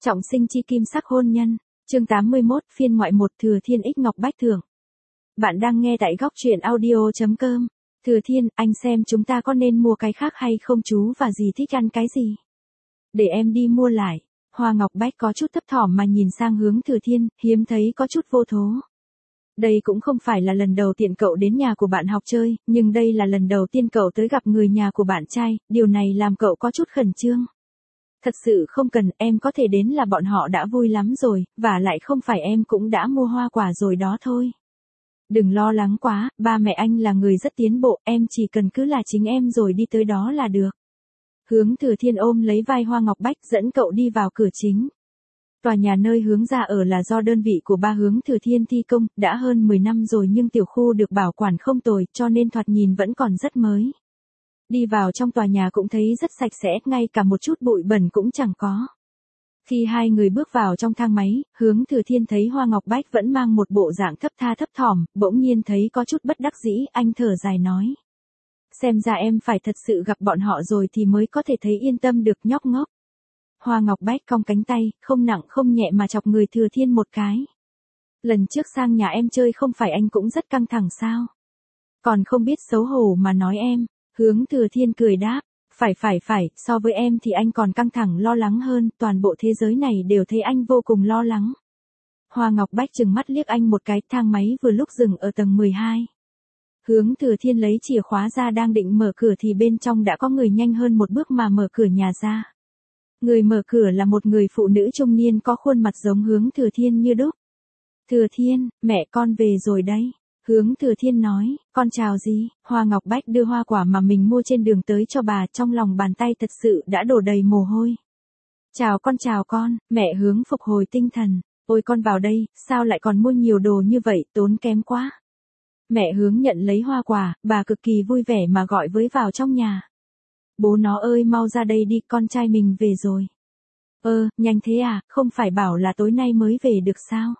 Trọng sinh chi kim sắc hôn nhân, chương 81, phiên ngoại 1, Thừa Thiên Ích Ngọc Bách Thưởng. Bạn đang nghe tại góc truyện audio.com. Thừa Thiên, anh xem chúng ta có nên mua cái khác hay không chú, và dì thích ăn cái gì? Để em đi mua lại. Hoa Ngọc Bách có chút thấp thỏm mà nhìn sang hướng Thừa Thiên, hiếm thấy có chút vô thố. Đây cũng không phải là lần đầu tiên cậu đến nhà của bạn học chơi, nhưng đây là lần đầu tiên cậu tới gặp người nhà của bạn trai, điều này làm cậu có chút khẩn trương. Thật sự không cần, em có thể đến là bọn họ đã vui lắm rồi, và lại không phải em cũng đã mua hoa quả rồi đó thôi. Đừng lo lắng quá, ba mẹ anh là người rất tiến bộ, em chỉ cần cứ là chính em rồi đi tới đó là được. Hướng Thừa Thiên ôm lấy vai Hoa Ngọc Bách dẫn cậu đi vào cửa chính. Tòa nhà nơi hướng ra ở là do đơn vị của ba Hướng Thừa Thiên thi công, đã hơn 10 năm rồi nhưng tiểu khu được bảo quản không tồi, cho nên thoạt nhìn vẫn còn rất mới. Đi vào trong tòa nhà cũng thấy rất sạch sẽ, ngay cả một chút bụi bẩn cũng chẳng có. Khi hai người bước vào trong thang máy, Hướng Thừa Thiên thấy Hoa Ngọc Bách vẫn mang một bộ dạng thấp tha thấp thỏm, bỗng nhiên thấy có chút bất đắc dĩ, anh thở dài nói. Xem ra em phải thật sự gặp bọn họ rồi thì mới có thể thấy yên tâm được, nhóc ngốc. Hoa Ngọc Bách cong cánh tay, không nặng không nhẹ mà chọc người Thừa Thiên một cái. Lần trước sang nhà em chơi không phải anh cũng rất căng thẳng sao? Còn không biết xấu hổ mà nói em. Hướng Thừa Thiên cười đáp, phải, so với em thì anh còn căng thẳng lo lắng hơn, toàn bộ thế giới này đều thấy anh vô cùng lo lắng. Hoa Ngọc Bách trừng mắt liếc anh một cái, thang máy vừa lúc dừng ở tầng 12. Hướng Thừa Thiên lấy chìa khóa ra đang định mở cửa thì bên trong đã có người nhanh hơn một bước mà mở cửa nhà ra. Người mở cửa là một người phụ nữ trung niên có khuôn mặt giống Hướng Thừa Thiên như đúc. Thừa Thiên, mẹ con về rồi đấy. Hướng Thừa Thiên nói, con chào gì? Hoa Ngọc Bách đưa hoa quả mà mình mua trên đường tới cho bà, trong lòng bàn tay thật sự đã đổ đầy mồ hôi. Chào con, mẹ Hướng phục hồi tinh thần. Ôi con vào đây, sao lại còn mua nhiều đồ như vậy, tốn kém quá. Mẹ Hướng nhận lấy hoa quả, bà cực kỳ vui vẻ mà gọi với vào trong nhà. Bố nó ơi, mau ra đây đi, con trai mình về rồi. Nhanh thế à, không phải bảo là tối nay mới về được sao?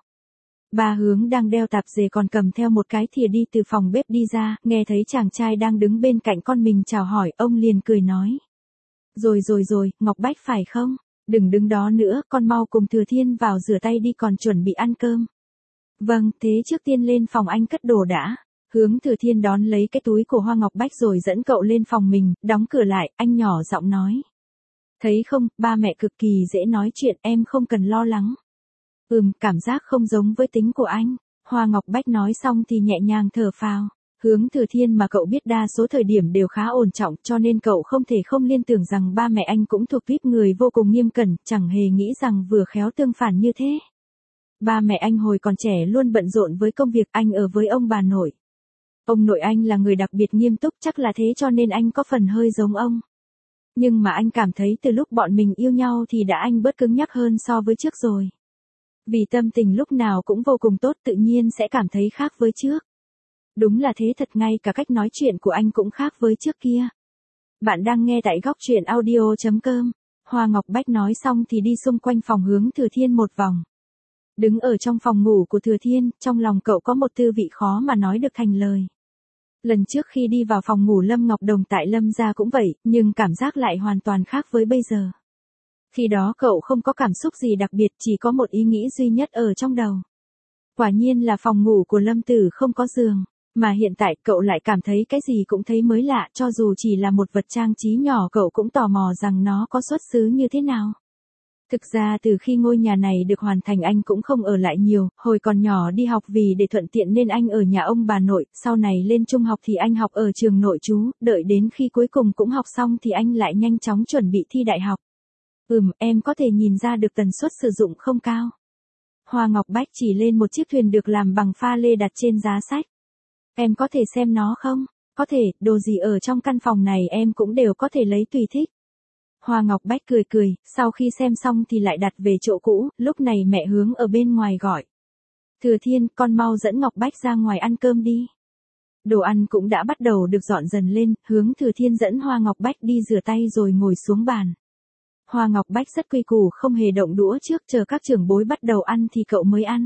Ba Hướng đang đeo tạp dề còn cầm theo một cái thìa đi từ phòng bếp đi ra, nghe thấy chàng trai đang đứng bên cạnh con mình chào hỏi, ông liền cười nói. Rồi, Ngọc Bách phải không? Đừng đứng đó nữa, con mau cùng Thừa Thiên vào rửa tay đi, còn chuẩn bị ăn cơm. Vâng, thế trước tiên lên phòng anh cất đồ đã. Hướng Thừa Thiên đón lấy cái túi của Hoa Ngọc Bách rồi dẫn cậu lên phòng mình, đóng cửa lại, anh nhỏ giọng nói. Thấy không, ba mẹ cực kỳ dễ nói chuyện, em không cần lo lắng. Cảm giác không giống với tính của anh. Hoa Ngọc Bách nói xong thì nhẹ nhàng thở phào. Hướng Thừa Thiên mà cậu biết đa số thời điểm đều khá ổn trọng, cho nên cậu không thể không liên tưởng rằng ba mẹ anh cũng thuộc tuýp người vô cùng nghiêm cẩn, chẳng hề nghĩ rằng vừa khéo tương phản như thế. Ba mẹ anh hồi còn trẻ luôn bận rộn với công việc, anh ở với ông bà nội. Ông nội anh là người đặc biệt nghiêm túc, chắc là thế cho nên anh có phần hơi giống ông. Nhưng mà anh cảm thấy từ lúc bọn mình yêu nhau thì đã anh bớt cứng nhắc hơn so với trước rồi. Vì tâm tình lúc nào cũng vô cùng tốt, tự nhiên sẽ cảm thấy khác với trước. Đúng là thế thật, ngay cả cách nói chuyện của anh cũng khác với trước kia. Bạn đang nghe tại góc truyện audio.com. Hoa Ngọc Bách nói xong thì đi xung quanh phòng Hướng Thừa Thiên một vòng. Đứng ở trong phòng ngủ của Thừa Thiên, trong lòng cậu có một tư vị khó mà nói được thành lời. Lần trước khi đi vào phòng ngủ Lâm Ngọc Đồng tại Lâm gia cũng vậy, nhưng cảm giác lại hoàn toàn khác với bây giờ. Khi đó cậu không có cảm xúc gì đặc biệt, chỉ có một ý nghĩ duy nhất ở trong đầu. Quả nhiên là phòng ngủ của Lâm Tử không có giường, mà hiện tại cậu lại cảm thấy cái gì cũng thấy mới lạ, cho dù chỉ là một vật trang trí nhỏ cậu cũng tò mò rằng nó có xuất xứ như thế nào. Thực ra từ khi ngôi nhà này được hoàn thành anh cũng không ở lại nhiều, hồi còn nhỏ đi học vì để thuận tiện nên anh ở nhà ông bà nội, sau này lên trung học thì anh học ở trường nội trú, đợi đến khi cuối cùng cũng học xong thì anh lại nhanh chóng chuẩn bị thi đại học. Em có thể nhìn ra được tần suất sử dụng không cao. Hoa Ngọc Bách chỉ lên một chiếc thuyền được làm bằng pha lê đặt trên giá sách. Em có thể xem nó không? Có thể, đồ gì ở trong căn phòng này em cũng đều có thể lấy tùy thích. Hoa Ngọc Bách cười, sau khi xem xong thì lại đặt về chỗ cũ, lúc này mẹ Hướng ở bên ngoài gọi. Thừa Thiên, con mau dẫn Ngọc Bách ra ngoài ăn cơm đi. Đồ ăn cũng đã bắt đầu được dọn dần lên, Hướng Thừa Thiên dẫn Hoa Ngọc Bách đi rửa tay rồi ngồi xuống bàn. Hoa Ngọc Bách rất quy củ, không hề động đũa trước, chờ các trưởng bối bắt đầu ăn thì cậu mới ăn.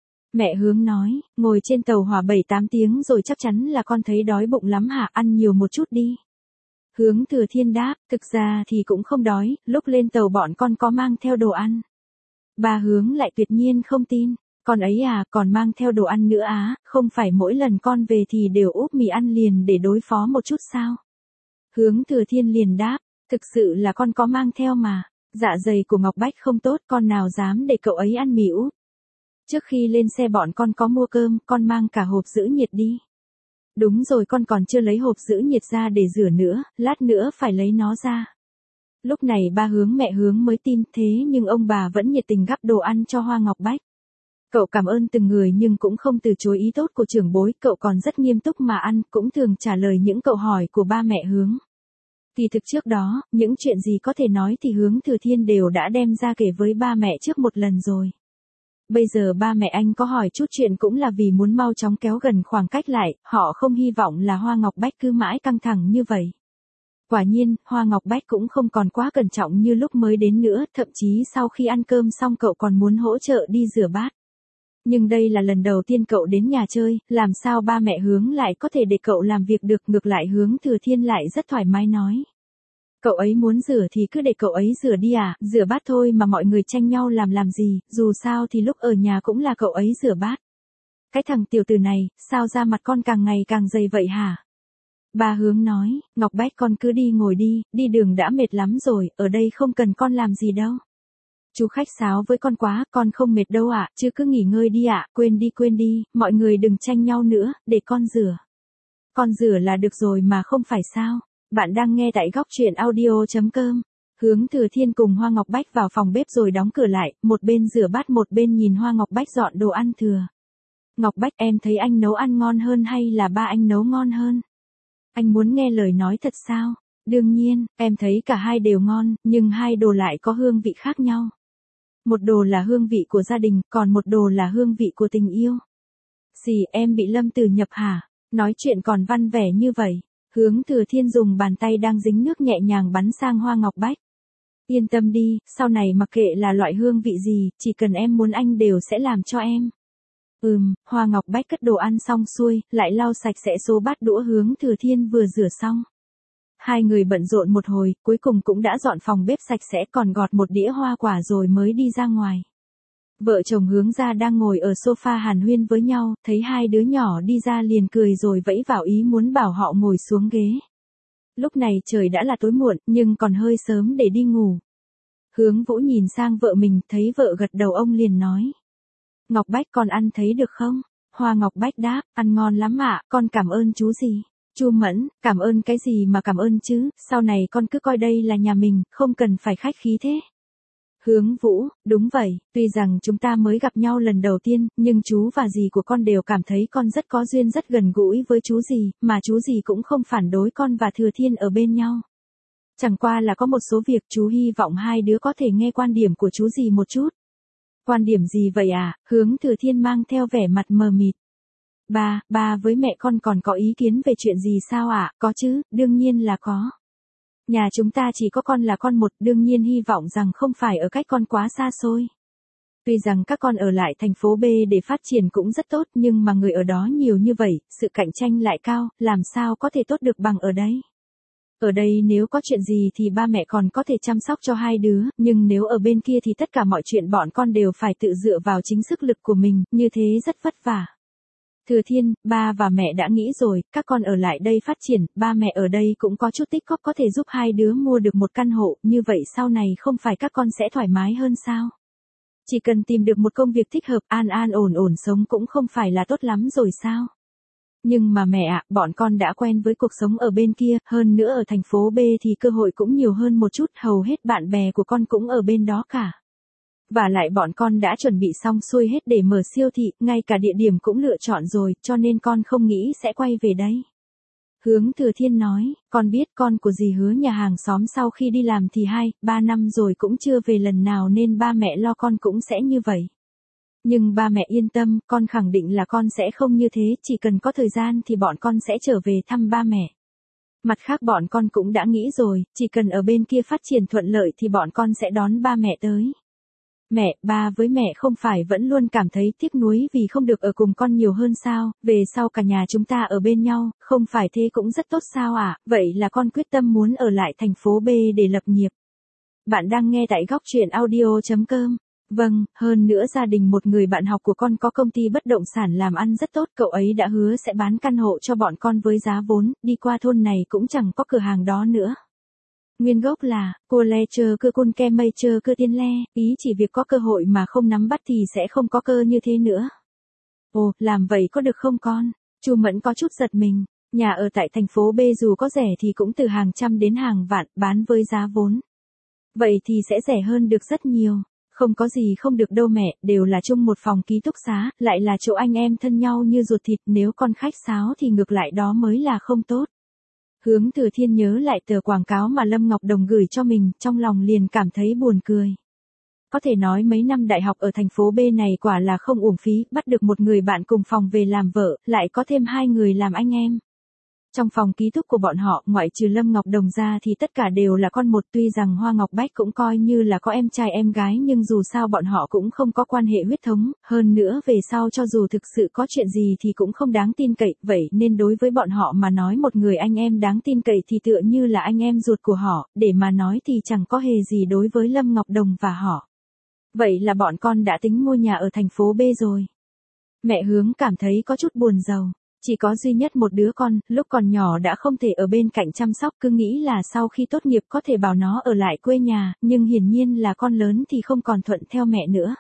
Mẹ Hướng nói, ngồi trên tàu hỏa 7-8 tiếng rồi chắc chắn là con thấy đói bụng lắm hả, ăn nhiều một chút đi. Hướng Thừa Thiên đáp, thực ra thì cũng không đói, lúc lên tàu bọn con có mang theo đồ ăn. Ba Hướng lại tuyệt nhiên không tin. Con ấy à, còn mang theo đồ ăn nữa á, không phải mỗi lần con về thì đều úp mì ăn liền để đối phó một chút sao? Hướng Thừa Thiên liền đáp, thực sự là con có mang theo mà. Dạ dày của Ngọc Bách không tốt, con nào dám để cậu ấy ăn mì úp. Trước khi lên xe bọn con có mua cơm, con mang cả hộp giữ nhiệt đi. Đúng rồi, con còn chưa lấy hộp giữ nhiệt ra để rửa nữa, lát nữa phải lấy nó ra. Lúc này ba Hướng mẹ Hướng mới tin, thế nhưng ông bà vẫn nhiệt tình gắp đồ ăn cho Hoa Ngọc Bách. Cậu cảm ơn từng người nhưng cũng không từ chối ý tốt của trưởng bối, cậu còn rất nghiêm túc mà ăn, cũng thường trả lời những câu hỏi của ba mẹ Hướng. Kỳ thực trước đó, những chuyện gì có thể nói thì Hướng Thừa Thiên đều đã đem ra kể với ba mẹ trước một lần rồi. Bây giờ ba mẹ anh có hỏi chút chuyện cũng là vì muốn mau chóng kéo gần khoảng cách lại, họ không hy vọng là Hoa Ngọc Bách cứ mãi căng thẳng như vậy. Quả nhiên, Hoa Ngọc Bách cũng không còn quá cẩn trọng như lúc mới đến nữa, thậm chí sau khi ăn cơm xong cậu còn muốn hỗ trợ đi rửa bát. Nhưng đây là lần đầu tiên cậu đến nhà chơi, làm sao ba mẹ Hướng lại có thể để cậu làm việc được, ngược lại Hướng Thừa Thiên lại rất thoải mái nói. Cậu ấy muốn rửa thì cứ để cậu ấy rửa đi à, rửa bát thôi mà mọi người tranh nhau làm gì, dù sao thì lúc ở nhà cũng là cậu ấy rửa bát. Cái thằng tiểu tử này, sao da mặt con càng ngày càng dày vậy hả? Ba Hướng nói, Ngọc Bách con cứ đi ngồi đi đường đã mệt lắm rồi, ở đây không cần con làm gì đâu. Chú khách sáo với con quá, con không mệt đâu ạ, chứ cứ nghỉ ngơi đi ạ, quên đi, mọi người đừng tranh nhau nữa, để con rửa. Con rửa là được rồi mà không phải sao. Bạn đang nghe tại góc truyện audio.com. Hướng Thừa Thiên cùng Hoa Ngọc Bách vào phòng bếp rồi đóng cửa lại, một bên rửa bát một bên nhìn Hoa Ngọc Bách dọn đồ ăn thừa. Ngọc Bách, em thấy anh nấu ăn ngon hơn hay là ba anh nấu ngon hơn? Anh muốn nghe lời nói thật sao? Đương nhiên, em thấy cả hai đều ngon, nhưng hai đồ lại có hương vị khác nhau. Một đồ là hương vị của gia đình, còn một đồ là hương vị của tình yêu. Xì, em bị Lâm Tử nhập hả? Nói chuyện còn văn vẻ như vậy. Hướng Thừa Thiên dùng bàn tay đang dính nước nhẹ nhàng bắn sang Hoa Ngọc Bách. Yên tâm đi, sau này mặc kệ là loại hương vị gì, chỉ cần em muốn anh đều sẽ làm cho em. Hoa Ngọc Bách cất đồ ăn xong xuôi, lại lau sạch sẽ số bát đũa Hướng Thừa Thiên vừa rửa xong. Hai người bận rộn một hồi, cuối cùng cũng đã dọn phòng bếp sạch sẽ, còn gọt một đĩa hoa quả rồi mới đi ra ngoài. Vợ chồng Hướng gia đang ngồi ở sofa hàn huyên với nhau, thấy hai đứa nhỏ đi ra liền cười rồi vẫy vào ý muốn bảo họ ngồi xuống ghế. Lúc này trời đã là tối muộn, nhưng còn hơi sớm để đi ngủ. Hướng Vũ nhìn sang vợ mình, thấy vợ gật đầu ông liền nói. Ngọc Bách con ăn thấy được không? Hoa Ngọc Bách đáp, ăn ngon lắm ạ, con cảm ơn chú gì. Chu Mẫn, cảm ơn cái gì mà cảm ơn chứ, sau này con cứ coi đây là nhà mình, không cần phải khách khí thế. Hướng Vũ, đúng vậy, tuy rằng chúng ta mới gặp nhau lần đầu tiên, nhưng chú và dì của con đều cảm thấy con rất có duyên, rất gần gũi với chú dì, mà chú dì cũng không phản đối con và Thừa Thiên ở bên nhau. Chẳng qua là có một số việc chú hy vọng hai đứa có thể nghe quan điểm của chú dì một chút. Quan điểm gì vậy à? Hướng Thừa Thiên mang theo vẻ mặt mờ mịt. Ba với mẹ con còn có ý kiến về chuyện gì sao ạ? Có chứ, đương nhiên là có. Nhà chúng ta chỉ có con là con một, đương nhiên hy vọng rằng không phải ở cách con quá xa xôi. Tuy rằng các con ở lại thành phố B để phát triển cũng rất tốt, nhưng mà người ở đó nhiều như vậy, sự cạnh tranh lại cao, làm sao có thể tốt được bằng ở đây. Ở đây nếu có chuyện gì thì ba mẹ còn có thể chăm sóc cho hai đứa, nhưng nếu ở bên kia thì tất cả mọi chuyện bọn con đều phải tự dựa vào chính sức lực của mình, như thế rất vất vả. Thừa Thiên, ba và mẹ đã nghĩ rồi, các con ở lại đây phát triển, ba mẹ ở đây cũng có chút tích góp có thể giúp hai đứa mua được một căn hộ, như vậy sau này không phải các con sẽ thoải mái hơn sao? Chỉ cần tìm được một công việc thích hợp, an ổn sống cũng không phải là tốt lắm rồi sao? Nhưng mà mẹ ạ, bọn con đã quen với cuộc sống ở bên kia, hơn nữa ở thành phố B thì cơ hội cũng nhiều hơn một chút, hầu hết bạn bè của con cũng ở bên đó cả. Và lại bọn con đã chuẩn bị xong xuôi hết để mở siêu thị, ngay cả địa điểm cũng lựa chọn rồi, cho nên con không nghĩ sẽ quay về đây. Hướng Thừa Thiên nói, con biết con của dì Hứa nhà hàng xóm sau khi đi làm thì 2-3 năm rồi cũng chưa về lần nào nên ba mẹ lo con cũng sẽ như vậy. Nhưng ba mẹ yên tâm, con khẳng định là con sẽ không như thế, chỉ cần có thời gian thì bọn con sẽ trở về thăm ba mẹ. Mặt khác bọn con cũng đã nghĩ rồi, chỉ cần ở bên kia phát triển thuận lợi thì bọn con sẽ đón ba mẹ tới. Mẹ, ba với mẹ không phải vẫn luôn cảm thấy tiếc nuối vì không được ở cùng con nhiều hơn sao, về sau cả nhà chúng ta ở bên nhau, không phải thế cũng rất tốt sao ạ, vậy là con quyết tâm muốn ở lại thành phố B để lập nghiệp. Bạn đang nghe tại góc truyện audio.com. Vâng, hơn nữa gia đình một người bạn học của con có công ty bất động sản làm ăn rất tốt, cậu ấy đã hứa sẽ bán căn hộ cho bọn con với giá vốn, đi qua thôn này cũng chẳng có cửa hàng đó nữa. Nguyên gốc là, cô le chờ cơ cun ke mây chờ cơ tiên le, ý chỉ việc có cơ hội mà không nắm bắt thì sẽ không có cơ như thế nữa. Ồ, làm vậy có được không con? Chu Mẫn có chút giật mình, nhà ở tại thành phố B dù có rẻ thì cũng từ hàng trăm đến hàng vạn, bán với giá vốn. Vậy thì sẽ rẻ hơn được rất nhiều. Không có gì không được đâu mẹ, đều là chung một phòng ký túc xá, lại là chỗ anh em thân nhau như ruột thịt, nếu con khách sáo thì ngược lại đó mới là không tốt. Hướng Thừa Thiên nhớ lại tờ quảng cáo mà Lâm Ngọc Đồng gửi cho mình, trong lòng liền cảm thấy buồn cười. Có thể nói mấy năm đại học ở thành phố B này quả là không uổng phí, bắt được một người bạn cùng phòng về làm vợ, lại có thêm 2 người làm anh em. Trong phòng ký túc của bọn họ, ngoại trừ Lâm Ngọc Đồng ra thì tất cả đều là con một, tuy rằng Hoa Ngọc Bách cũng coi như là có em trai em gái nhưng dù sao bọn họ cũng không có quan hệ huyết thống, hơn nữa về sau cho dù thực sự có chuyện gì thì cũng không đáng tin cậy, vậy nên đối với bọn họ mà nói một người anh em đáng tin cậy thì tựa như là anh em ruột của họ, để mà nói thì chẳng có hề gì đối với Lâm Ngọc Đồng và họ. Vậy là bọn con đã tính mua nhà ở thành phố B rồi. Mẹ Hướng cảm thấy có chút buồn rầu. Chỉ có duy nhất một đứa con, lúc còn nhỏ đã không thể ở bên cạnh chăm sóc, cứ nghĩ là sau khi tốt nghiệp có thể bảo nó ở lại quê nhà, nhưng hiển nhiên là con lớn thì không còn thuận theo mẹ nữa.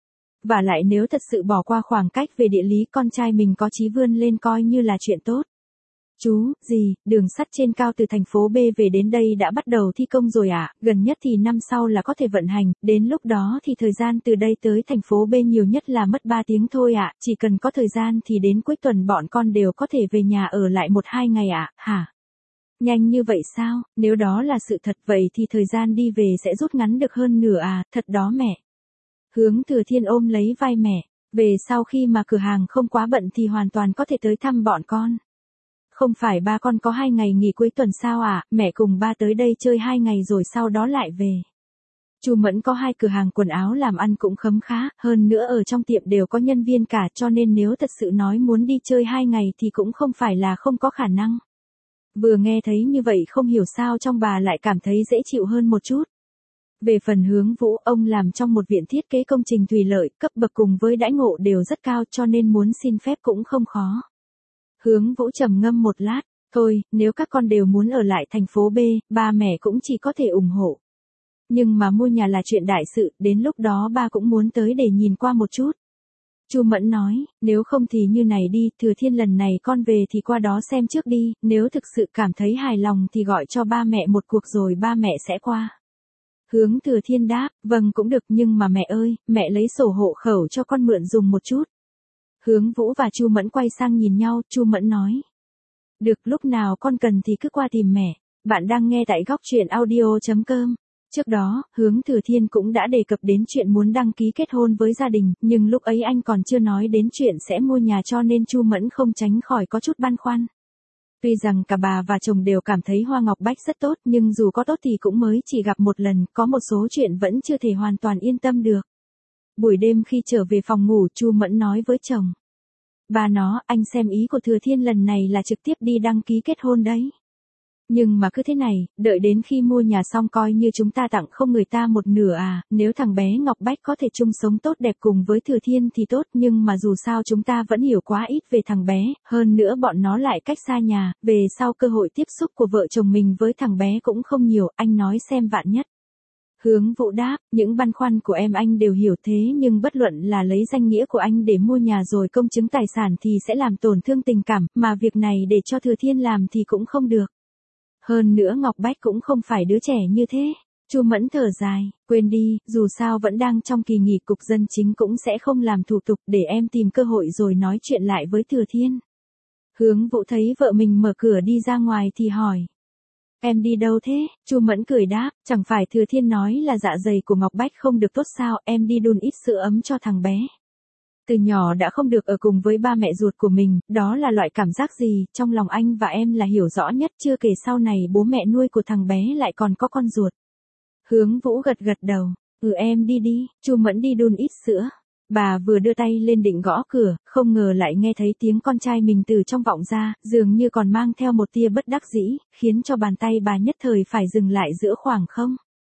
Và lại nếu thật sự bỏ qua khoảng cách về địa lý, con trai mình có chí vươn lên coi như là chuyện tốt. Chú, gì, đường sắt trên cao từ thành phố B về đến đây đã bắt đầu thi công rồi ạ, gần nhất thì năm sau là có thể vận hành, đến lúc đó thì thời gian từ đây tới thành phố B nhiều nhất là mất 3 tiếng thôi ạ, chỉ cần có thời gian thì đến cuối tuần bọn con đều có thể về nhà ở lại 1-2 ngày ạ, hả? Nhanh như vậy sao, nếu đó là sự thật vậy thì thời gian đi về sẽ rút ngắn được hơn nửa à, thật đó mẹ. Hướng Thừa Thiên ôm lấy vai mẹ, về sau khi mà cửa hàng không quá bận thì hoàn toàn có thể tới thăm bọn con. Không phải ba con có 2 ngày nghỉ cuối tuần sao à, mẹ cùng ba tới đây chơi 2 ngày rồi sau đó lại về. Chu Mẫn có 2 cửa hàng quần áo làm ăn cũng khấm khá, hơn nữa ở trong tiệm đều có nhân viên cả, cho nên nếu thật sự nói muốn đi chơi 2 ngày thì cũng không phải là không có khả năng. Vừa nghe thấy như vậy không hiểu sao trong bà lại cảm thấy dễ chịu hơn một chút. Về phần Hướng Vũ, ông làm trong một viện thiết kế công trình thủy lợi, cấp bậc cùng với đãi ngộ đều rất cao cho nên muốn xin phép cũng không khó. Hướng Vũ trầm ngâm một lát, thôi, nếu các con đều muốn ở lại thành phố B, ba mẹ cũng chỉ có thể ủng hộ. Nhưng mà mua nhà là chuyện đại sự, đến lúc đó ba cũng muốn tới để nhìn qua một chút. Chu Mẫn nói, nếu không thì như này đi, Thừa Thiên lần này con về thì qua đó xem trước đi, nếu thực sự cảm thấy hài lòng thì gọi cho ba mẹ một cuộc rồi ba mẹ sẽ qua. Hướng Thừa Thiên đáp, vâng cũng được nhưng mà mẹ ơi, mẹ lấy sổ hộ khẩu cho con mượn dùng một chút. Hướng Vũ và Chu Mẫn quay sang nhìn nhau, Chu Mẫn nói. Được, lúc nào con cần thì cứ qua tìm mẹ. Bạn đang nghe tại góc truyện audio.com. Trước đó, Hướng Thừa Thiên cũng đã đề cập đến chuyện muốn đăng ký kết hôn với gia đình, nhưng lúc ấy anh còn chưa nói đến chuyện sẽ mua nhà cho nên Chu Mẫn không tránh khỏi có chút băn khoăn. Tuy rằng cả bà và chồng đều cảm thấy Hoa Ngọc Bách rất tốt, nhưng dù có tốt thì cũng mới chỉ gặp một lần, có một số chuyện vẫn chưa thể hoàn toàn yên tâm được. Buổi đêm khi trở về phòng ngủ, Chu Mẫn nói với chồng. Bà nó, anh xem ý của Thừa Thiên lần này là trực tiếp đi đăng ký kết hôn đấy. Nhưng mà cứ thế này, đợi đến khi mua nhà xong coi như chúng ta tặng không người ta một nửa à, nếu thằng bé Ngọc Bách có thể chung sống tốt đẹp cùng với Thừa Thiên thì tốt, nhưng mà dù sao chúng ta vẫn hiểu quá ít về thằng bé, hơn nữa bọn nó lại cách xa nhà, về sau cơ hội tiếp xúc của vợ chồng mình với thằng bé cũng không nhiều, anh nói xem vạn nhất. Hướng Vũ đáp, những băn khoăn của em anh đều hiểu thế nhưng bất luận là lấy danh nghĩa của anh để mua nhà rồi công chứng tài sản thì sẽ làm tổn thương tình cảm, mà việc này để cho Thừa Thiên làm thì cũng không được. Hơn nữa Ngọc Bách cũng không phải đứa trẻ như thế. Chu Mẫn thở dài, quên đi, dù sao vẫn đang trong kỳ nghỉ, cục dân chính cũng sẽ không làm thủ tục, để em tìm cơ hội rồi nói chuyện lại với Thừa Thiên. Hướng Vũ thấy vợ mình mở cửa đi ra ngoài thì hỏi. Em đi đâu thế? Chu Mẫn cười đáp, chẳng phải Thừa Thiên nói là dạ dày của Ngọc Bách không được tốt sao, em đi đun ít sữa ấm cho thằng bé. Từ nhỏ đã không được ở cùng với ba mẹ ruột của mình, đó là loại cảm giác gì, trong lòng anh và em là hiểu rõ nhất, chưa kể sau này bố mẹ nuôi của thằng bé lại còn có con ruột. Hướng Vũ gật gật đầu, em đi đi, Chu Mẫn đi đun ít sữa. Bà vừa đưa tay lên định gõ cửa, không ngờ lại nghe thấy tiếng con trai mình từ trong vọng ra, dường như còn mang theo một tia bất đắc dĩ, khiến cho bàn tay bà nhất thời phải dừng lại giữa khoảng không.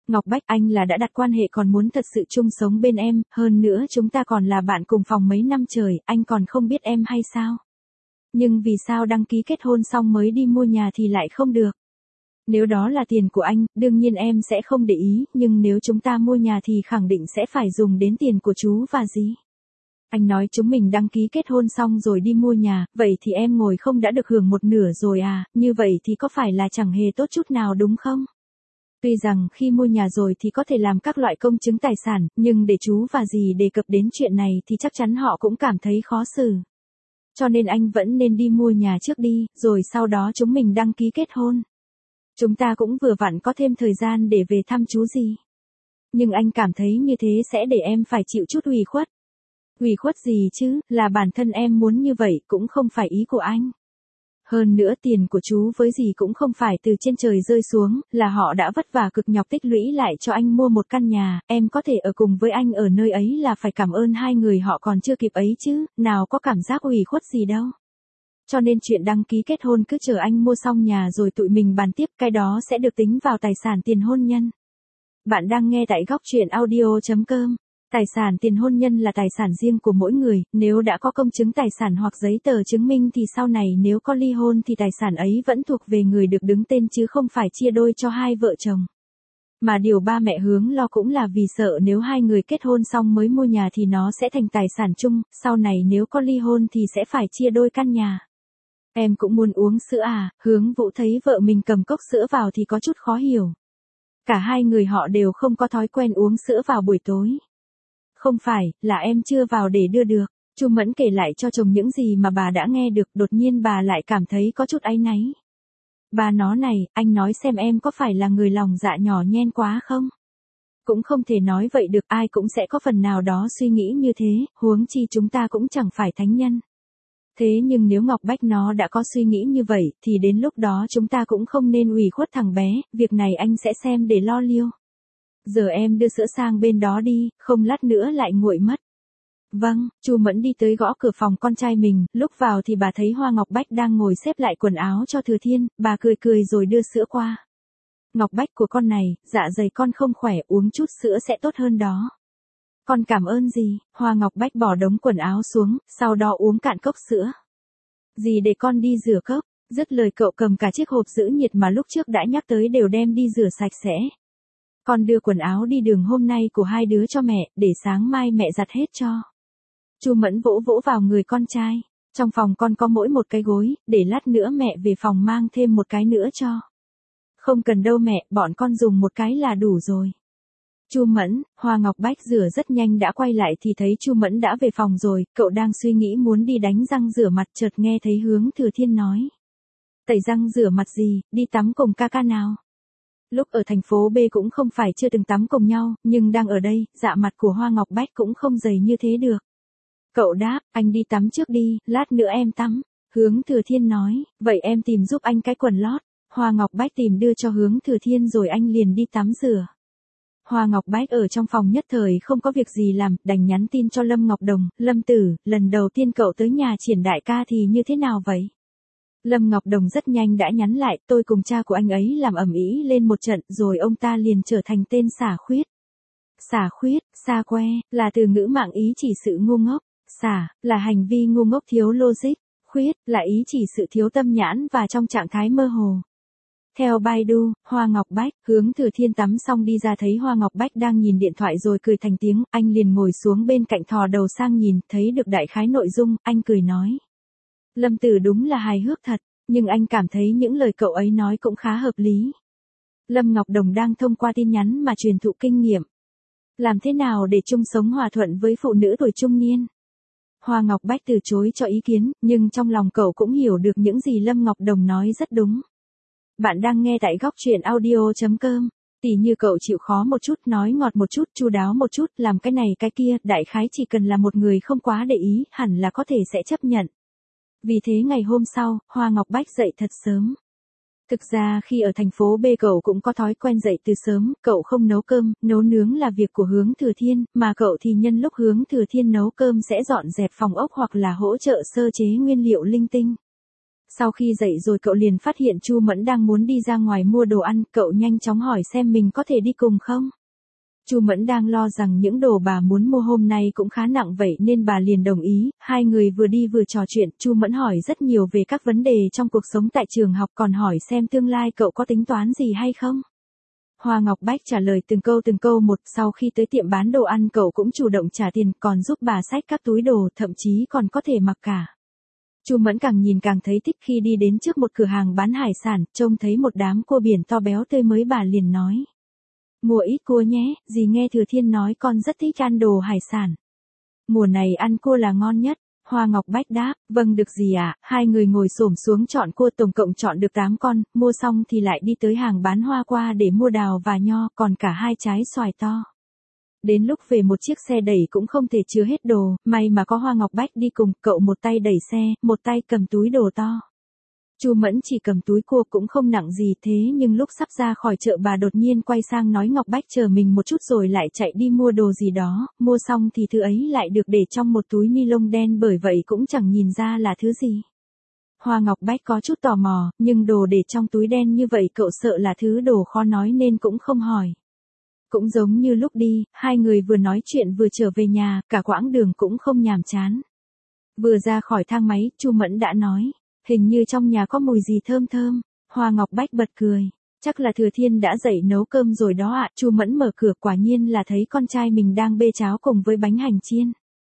Ngọc Bách, anh là đã đặt quan hệ còn muốn thật sự chung sống bên em, hơn nữa chúng ta còn là bạn cùng phòng mấy năm trời, anh còn không biết em hay sao? Nhưng vì sao đăng ký kết hôn xong mới đi mua nhà thì lại không được? Nếu đó là tiền của anh, đương nhiên em sẽ không để ý, nhưng nếu chúng ta mua nhà thì khẳng định sẽ phải dùng đến tiền của chú và dì. Anh nói chúng mình đăng ký kết hôn xong rồi đi mua nhà, vậy thì em ngồi không đã được hưởng một nửa rồi à, như vậy thì có phải là chẳng hề tốt chút nào đúng không? Tuy rằng khi mua nhà rồi thì có thể làm các loại công chứng tài sản, nhưng để chú và dì đề cập đến chuyện này thì chắc chắn họ cũng cảm thấy khó xử. Cho nên anh vẫn nên đi mua nhà trước đi, rồi sau đó chúng mình đăng ký kết hôn. Chúng ta cũng vừa vặn có thêm thời gian để về thăm chú dì. Nhưng anh cảm thấy như thế sẽ để em phải chịu chút ủy khuất. Ủy khuất gì chứ, là bản thân em muốn như vậy cũng không phải ý của anh. Hơn nữa tiền của chú với dì cũng không phải từ trên trời rơi xuống, là họ đã vất vả cực nhọc tích lũy lại cho anh mua một căn nhà, em có thể ở cùng với anh ở nơi ấy là phải cảm ơn hai người họ còn chưa kịp ấy chứ, nào có cảm giác ủy khuất gì đâu. Cho nên chuyện đăng ký kết hôn cứ chờ anh mua xong nhà rồi tụi mình bàn tiếp, cái đó sẽ được tính vào tài sản tiền hôn nhân. Bạn đang nghe tại góc truyện audio.com. Tài sản tiền hôn nhân là tài sản riêng của mỗi người, nếu đã có công chứng tài sản hoặc giấy tờ chứng minh thì sau này nếu có ly hôn thì tài sản ấy vẫn thuộc về người được đứng tên chứ không phải chia đôi cho hai vợ chồng. Mà điều ba mẹ hướng lo cũng là vì sợ nếu hai người kết hôn xong mới mua nhà thì nó sẽ thành tài sản chung, sau này nếu có ly hôn thì sẽ phải chia đôi căn nhà. Em cũng muốn uống sữa à, Hướng Vũ thấy vợ mình cầm cốc sữa vào thì có chút khó hiểu. Cả hai người họ đều không có thói quen uống sữa vào buổi tối. Không phải, là em chưa vào để đưa được. Chu Mẫn kể lại cho chồng những gì mà bà đã nghe được, đột nhiên bà lại cảm thấy có chút áy náy. Bà nó này, anh nói xem em có phải là người lòng dạ nhỏ nhen quá không? Cũng không thể nói vậy được, ai cũng sẽ có phần nào đó suy nghĩ như thế, huống chi chúng ta cũng chẳng phải thánh nhân. Thế nhưng nếu Ngọc Bách nó đã có suy nghĩ như vậy, thì đến lúc đó chúng ta cũng không nên ủy khuất thằng bé, việc này anh sẽ xem để lo liêu. Giờ em đưa sữa sang bên đó đi, không lát nữa lại nguội mất. Vâng, Chu Mẫn đi tới gõ cửa phòng con trai mình, lúc vào thì bà thấy Hoa Ngọc Bách đang ngồi xếp lại quần áo cho Thừa Thiên, bà cười cười rồi đưa sữa qua. Ngọc Bách của con này, dạ dày con không khỏe, uống chút sữa sẽ tốt hơn đó. Con cảm ơn dì, Hoa Ngọc Bách bỏ đống quần áo xuống, sau đó uống cạn cốc sữa. Dì để con đi rửa cốc, dứt lời cậu cầm cả chiếc hộp giữ nhiệt mà lúc trước đã nhắc tới đều đem đi rửa sạch sẽ. Con đưa quần áo đi đường hôm nay của hai đứa cho mẹ, để sáng mai mẹ giặt hết cho. Chu Mẫn vỗ vỗ vào người con trai. Trong phòng con có mỗi một cái gối, để lát nữa mẹ về phòng mang thêm một cái nữa cho. Không cần đâu mẹ, bọn con dùng một cái là đủ rồi. Chu Mẫn, Hoa Ngọc Bách rửa rất nhanh đã quay lại thì thấy Chu Mẫn đã về phòng rồi, cậu đang suy nghĩ muốn đi đánh răng rửa mặt chợt nghe thấy Hướng Thừa Thiên nói. Tẩy răng rửa mặt gì, đi tắm cùng ca ca nào. Lúc ở thành phố B cũng không phải chưa từng tắm cùng nhau, nhưng đang ở đây, dạ mặt của Hoa Ngọc Bách cũng không dày như thế được. Cậu đáp, anh đi tắm trước đi, lát nữa em tắm. Hướng Thừa Thiên nói, vậy em tìm giúp anh cái quần lót. Hoa Ngọc Bách tìm đưa cho Hướng Thừa Thiên rồi anh liền đi tắm rửa. Hoa Ngọc Bách ở trong phòng nhất thời không có việc gì làm, đành nhắn tin cho Lâm Ngọc Đồng, Lâm Tử, lần đầu tiên cậu tới nhà Triển đại ca thì như thế nào vậy? Lâm Ngọc Đồng rất nhanh đã nhắn lại, tôi cùng cha của anh ấy làm ầm ĩ lên một trận rồi ông ta liền trở thành tên xả khuyết. Xả khuyết, xa que, là từ ngữ mạng ý chỉ sự ngu ngốc, xả, là hành vi ngu ngốc thiếu logic, khuyết, là ý chỉ sự thiếu tâm nhãn và trong trạng thái mơ hồ. Theo Baidu, Hoa Ngọc Bách, Hướng Thừa Thiên tắm xong đi ra thấy Hoa Ngọc Bách đang nhìn điện thoại rồi cười thành tiếng, anh liền ngồi xuống bên cạnh thò đầu sang nhìn, thấy được đại khái nội dung, anh cười nói. Lâm Tử đúng là hài hước thật, nhưng anh cảm thấy những lời cậu ấy nói cũng khá hợp lý. Lâm Ngọc Đồng đang thông qua tin nhắn mà truyền thụ kinh nghiệm. Làm thế nào để chung sống hòa thuận với phụ nữ tuổi trung niên? Hoa Ngọc Bách từ chối cho ý kiến, nhưng trong lòng cậu cũng hiểu được những gì Lâm Ngọc Đồng nói rất đúng. Bạn đang nghe tại góc truyện audio.com. Tỉ như cậu chịu khó một chút, nói ngọt một chút, chu đáo một chút, làm cái này cái kia, đại khái chỉ cần là một người không quá để ý, hẳn là có thể sẽ chấp nhận. Vì thế ngày hôm sau, Hoa Ngọc Bách dậy thật sớm. Thực ra khi ở thành phố B cậu cũng có thói quen dậy từ sớm, cậu không nấu cơm, nấu nướng là việc của Hướng Thừa Thiên, mà cậu thì nhân lúc Hướng Thừa Thiên nấu cơm sẽ dọn dẹp phòng ốc hoặc là hỗ trợ sơ chế nguyên liệu linh tinh. Sau khi dậy rồi cậu liền phát hiện Chu Mẫn đang muốn đi ra ngoài mua đồ ăn, cậu nhanh chóng hỏi xem mình có thể đi cùng không. Chu Mẫn đang lo rằng những đồ bà muốn mua hôm nay cũng khá nặng vậy nên bà liền đồng ý, hai người vừa đi vừa trò chuyện, Chu Mẫn hỏi rất nhiều về các vấn đề trong cuộc sống tại trường học, còn hỏi xem tương lai cậu có tính toán gì hay không. Hoa Ngọc Bách trả lời từng câu một, sau khi tới tiệm bán đồ ăn cậu cũng chủ động trả tiền, còn giúp bà xách các túi đồ, thậm chí còn có thể mặc cả. Chu Mẫn càng nhìn càng thấy thích, khi đi đến trước một cửa hàng bán hải sản, trông thấy một đám cua biển to béo tươi mới bà liền nói. Mua ít cua nhé, dì nghe Thừa Thiên nói con rất thích ăn đồ hải sản. Mùa này ăn cua là ngon nhất. Hoa Ngọc Bách đáp, vâng được dì ạ. Hai người ngồi xổm xuống chọn cua, tổng cộng chọn được 8 con, mua xong thì lại đi tới hàng bán hoa qua để mua đào và nho, còn cả 2 trái xoài to. Đến lúc về một chiếc xe đẩy cũng không thể chứa hết đồ, may mà có Hoa Ngọc Bách đi cùng, cậu một tay đẩy xe, một tay cầm túi đồ to. Chu Mẫn chỉ cầm túi cua cũng không nặng gì, thế nhưng lúc sắp ra khỏi chợ bà đột nhiên quay sang nói Ngọc Bách chờ mình một chút rồi lại chạy đi mua đồ gì đó, mua xong thì thứ ấy lại được để trong một túi ni lông đen, bởi vậy cũng chẳng nhìn ra là thứ gì. Hoa Ngọc Bách có chút tò mò, nhưng đồ để trong túi đen như vậy cậu sợ là thứ đồ khó nói nên cũng không hỏi. Cũng giống như lúc đi, hai người vừa nói chuyện vừa trở về nhà, cả quãng đường cũng không nhàm chán. Vừa ra khỏi thang máy, Chu Mẫn đã nói. Hình như trong nhà có mùi gì thơm thơm. Hoa Ngọc Bách bật cười. Chắc là Thừa Thiên đã dậy nấu cơm rồi đó ạ. Chu Mẫn mở cửa, quả nhiên là thấy con trai mình đang bê cháo cùng với bánh hành chiên.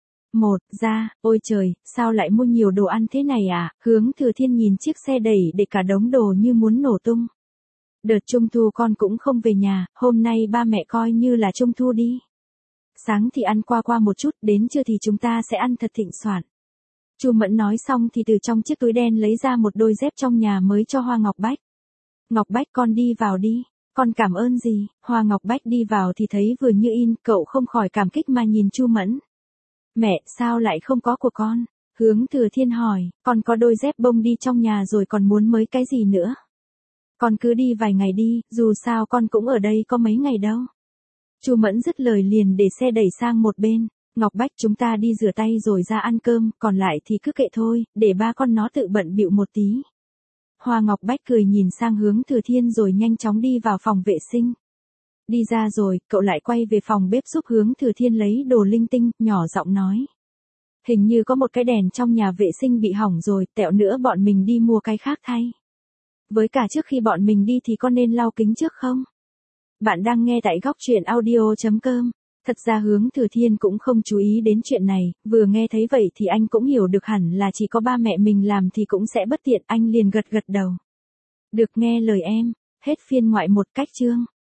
Ôi trời, sao lại mua nhiều đồ ăn thế này à? Hướng Thừa Thiên nhìn chiếc xe đẩy để cả đống đồ như muốn nổ tung. Đợt Trung thu con cũng không về nhà, hôm nay ba mẹ coi như là Trung thu đi. Sáng thì ăn qua một chút, đến trưa thì chúng ta sẽ ăn thật thịnh soạn. Chu Mẫn nói xong thì từ trong chiếc túi đen lấy ra một đôi dép trong nhà mới cho Hoa Ngọc Bách. Ngọc Bách con đi vào đi, con cảm ơn gì. Hoa Ngọc Bách đi vào thì thấy vừa như in, cậu không khỏi cảm kích mà nhìn Chu Mẫn. Mẹ, sao lại không có của con? Hướng Thừa Thiên hỏi, con có đôi dép bông đi trong nhà rồi còn muốn mới cái gì nữa? Con cứ đi vài ngày đi, dù sao con cũng ở đây có mấy ngày đâu. Chu Mẫn dứt lời liền để xe đẩy sang một bên. Ngọc Bách chúng ta đi rửa tay rồi ra ăn cơm, còn lại thì cứ kệ thôi, để ba con nó tự bận bịu một tí. Hoa Ngọc Bách cười nhìn sang Hướng Thừa Thiên rồi nhanh chóng đi vào phòng vệ sinh. Đi ra rồi, cậu lại quay về phòng bếp giúp Hướng Thừa Thiên lấy đồ linh tinh, nhỏ giọng nói. Hình như có một cái đèn trong nhà vệ sinh bị hỏng rồi, tẹo nữa bọn mình đi mua cái khác thay. Với cả trước khi bọn mình đi thì có nên lau kính trước không? Bạn đang nghe tại góc truyện audio.com. Thật ra Hướng Thừa Thiên cũng không chú ý đến chuyện này, vừa nghe thấy vậy thì anh cũng hiểu được hẳn là chỉ có ba mẹ mình làm thì cũng sẽ bất tiện, anh liền gật đầu. Được nghe lời em, hết phiên ngoại 1 cách chương.